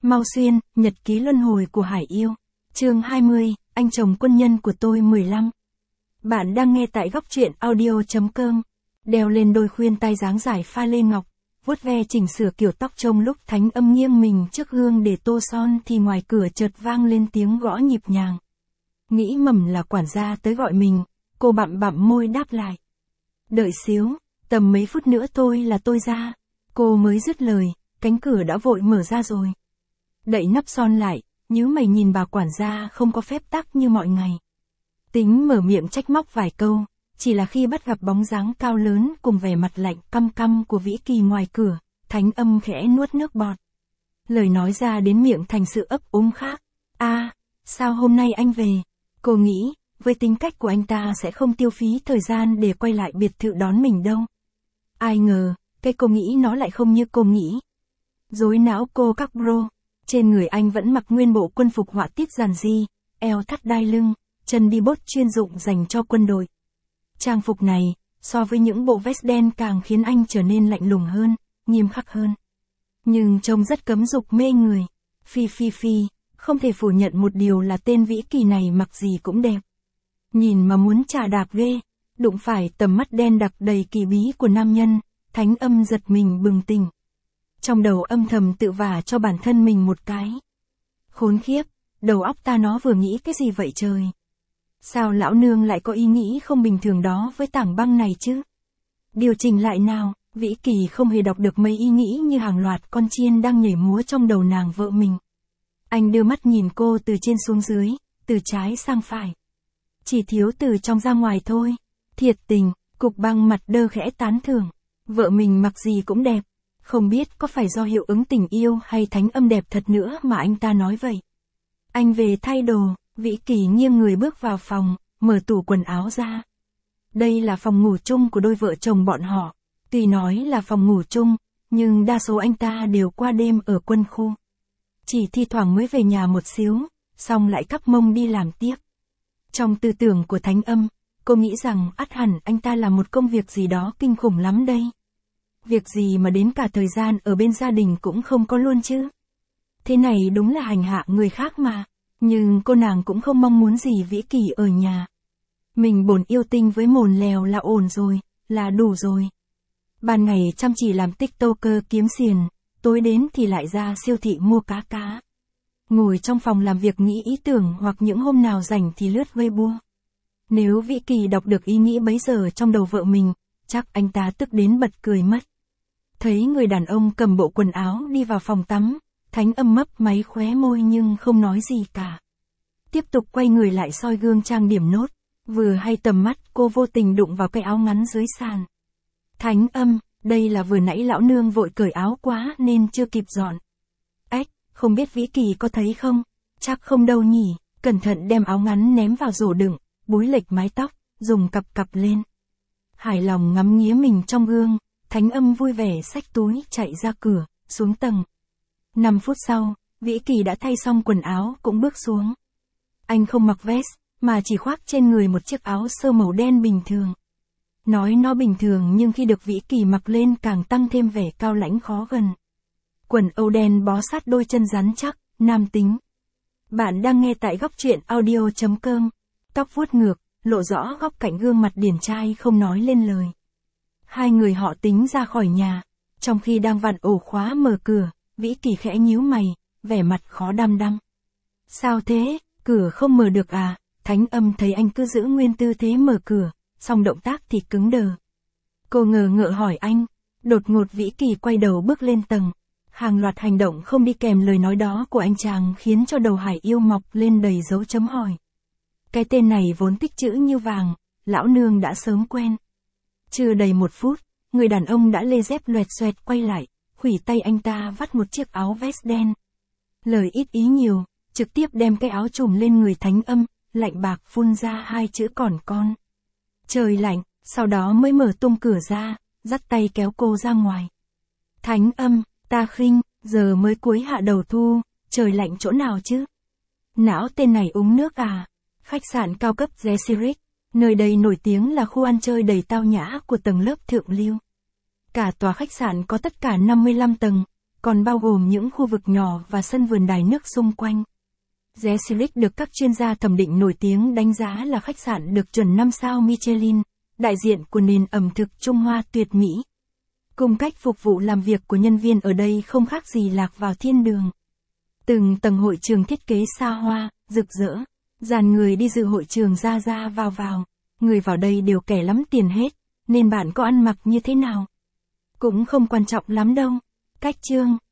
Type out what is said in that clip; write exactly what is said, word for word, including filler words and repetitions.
Mau Xuyên, nhật ký luân hồi của Hải Yêu. Chương hai mươi, anh chồng quân nhân của tôi mười lăm. Bạn đang nghe tại góc truyện audio chấm com. Đeo lên đôi khuyên tai dáng dài pha lê ngọc, vuốt ve chỉnh sửa kiểu tóc trông lúc Thánh Âm nghiêng mình trước gương để tô son thì ngoài cửa chợt vang lên tiếng gõ nhịp nhàng. Nghĩ mầm là quản gia tới gọi mình, cô bặm bặm môi đáp lại. Đợi xíu, tầm mấy phút nữa thôi là tôi ra. Cô mới dứt lời, cánh cửa đã vội mở ra rồi. Đậy nắp son lại, nhíu mày nhìn bà quản gia không có phép tắc như mọi ngày. Tính mở miệng trách móc vài câu, chỉ là khi bắt gặp bóng dáng cao lớn cùng vẻ mặt lạnh căm căm của Vĩ Kỳ ngoài cửa, Thánh Âm khẽ nuốt nước bọt. Lời nói ra đến miệng thành sự ấp úng khác. A, à, sao hôm nay anh về? Cô nghĩ, với tính cách của anh ta sẽ không tiêu phí thời gian để quay lại biệt thự đón mình đâu. Ai ngờ, cái cô nghĩ nó lại không như cô nghĩ. Rối não cô các bro. Trên người anh vẫn mặc nguyên bộ quân phục họa tiết giản dị, eo thắt đai lưng, chân đi bốt chuyên dụng dành cho quân đội. Trang phục này, so với những bộ vest đen càng khiến anh trở nên lạnh lùng hơn, nghiêm khắc hơn. Nhưng trông rất cấm dục mê người. Phi phi phi, không thể phủ nhận một điều là tên Vĩ Kỳ này mặc gì cũng đẹp. Nhìn mà muốn chà đạp ghê, đụng phải tầm mắt đen đặc đầy kỳ bí của nam nhân, Thánh Âm giật mình bừng tỉnh. Trong đầu âm thầm tự vả cho bản thân mình một cái. Khốn khiếp, đầu óc ta nó vừa nghĩ cái gì vậy trời? Sao lão nương lại có ý nghĩ không bình thường đó với tảng băng này chứ? Điều chỉnh lại nào, Vĩ Kỳ không hề đọc được mấy ý nghĩ như hàng loạt con chiên đang nhảy múa trong đầu nàng vợ mình. Anh đưa mắt nhìn cô từ trên xuống dưới, từ trái sang phải. Chỉ thiếu từ trong ra ngoài thôi. Thiệt tình, cục băng mặt đơ khẽ tán thưởng. Vợ mình mặc gì cũng đẹp. Không biết có phải do hiệu ứng tình yêu hay Thánh Âm đẹp thật nữa mà anh ta nói vậy. Anh về thay đồ, Vĩ Kỳ nghiêng người bước vào phòng, mở tủ quần áo ra. Đây là phòng ngủ chung của đôi vợ chồng bọn họ. Tuy nói là phòng ngủ chung, nhưng đa số anh ta đều qua đêm ở quân khu. Chỉ thi thoảng mới về nhà một xíu, xong lại cắp mông đi làm tiếp. Trong tư tưởng của Thánh Âm, cô nghĩ rằng ắt hẳn anh ta làm một công việc gì đó kinh khủng lắm đây. Việc gì mà đến cả thời gian ở bên gia đình cũng không có luôn chứ. Thế này đúng là hành hạ người khác mà. Nhưng cô nàng cũng không mong muốn gì Vĩ Kỳ ở nhà. Mình bổn yêu tinh với mồn lèo là ổn rồi, là đủ rồi. Ban ngày chăm chỉ làm tiktoker kiếm xiền, tối đến thì lại ra siêu thị mua cá cá. Ngồi trong phòng làm việc nghĩ ý tưởng hoặc những hôm nào rảnh thì lướt Weibo. Nếu Vĩ Kỳ đọc được ý nghĩ bấy giờ trong đầu vợ mình, chắc anh ta tức đến bật cười mất. Thấy người đàn ông cầm bộ quần áo đi vào phòng tắm, Thánh Âm mấp máy khóe môi nhưng không nói gì cả. Tiếp tục quay người lại soi gương trang điểm nốt, vừa hay tầm mắt cô vô tình đụng vào cái áo ngắn dưới sàn. Thánh Âm, đây là vừa nãy lão nương vội cởi áo quá nên chưa kịp dọn. Ếch, không biết Vĩ Kỳ có thấy không? Chắc không đâu nhỉ, cẩn thận đem áo ngắn ném vào rổ đựng, búi lệch mái tóc, dùng cặp cặp lên. Hài lòng ngắm nghía mình trong gương, Thánh Âm vui vẻ xách túi chạy ra cửa, xuống tầng. Năm phút sau, Vĩ Kỳ đã thay xong quần áo cũng bước xuống. Anh không mặc vest, mà chỉ khoác trên người một chiếc áo sơ màu đen bình thường. Nói nó bình thường nhưng khi được Vĩ Kỳ mặc lên càng tăng thêm vẻ cao lãnh khó gần. Quần âu đen bó sát đôi chân rắn chắc, nam tính. Bạn đang nghe tại góc truyện audio chấm com. Tóc vuốt ngược, lộ rõ góc cạnh gương mặt điển trai không nói lên lời. Hai người họ tính ra khỏi nhà. Trong khi đang vặn ổ khóa mở cửa, Vĩ Kỳ khẽ nhíu mày, vẻ mặt khó đăm đăm. Sao thế, cửa không mở được à? Thánh Âm thấy anh cứ giữ nguyên tư thế mở cửa, song động tác thì cứng đờ. Cô ngờ ngợ hỏi anh. Đột ngột Vĩ Kỳ quay đầu bước lên tầng. Hàng loạt hành động không đi kèm lời nói đó của anh chàng khiến cho đầu Hải Yêu mọc lên đầy dấu chấm hỏi. Cái tên này vốn tích chữ như vàng, lão nương đã sớm quen. Chưa đầy một phút, người đàn ông đã lê dép loẹt xoẹt quay lại, khuỷu tay anh ta vắt một chiếc áo vest đen. Lời ít ý nhiều, trực tiếp đem cái áo trùm lên người Thánh Âm, lạnh bạc phun ra hai chữ còn con. Trời lạnh, sau đó mới mở tung cửa ra, dắt tay kéo cô ra ngoài. Thánh Âm, ta khinh, giờ mới cuối hạ đầu thu, trời lạnh chỗ nào chứ? Não tên này uống nước à? Khách sạn cao cấp Zurich, nơi đây nổi tiếng là khu ăn chơi đầy tao nhã của tầng lớp thượng lưu. Cả tòa khách sạn có tất cả năm mươi lăm tầng, còn bao gồm những khu vực nhỏ và sân vườn đài nước xung quanh. The Silic được các chuyên gia thẩm định nổi tiếng đánh giá là khách sạn được chuẩn năm sao Michelin, đại diện của nền ẩm thực Trung Hoa tuyệt mỹ. Cùng cách phục vụ làm việc của nhân viên ở đây không khác gì lạc vào thiên đường. Từng tầng hội trường thiết kế xa hoa, rực rỡ, dàn người đi dự hội trường ra ra vào vào, người vào đây đều kẻ lắm tiền hết, nên bạn có ăn mặc như thế nào cũng không quan trọng lắm đâu. Cách chương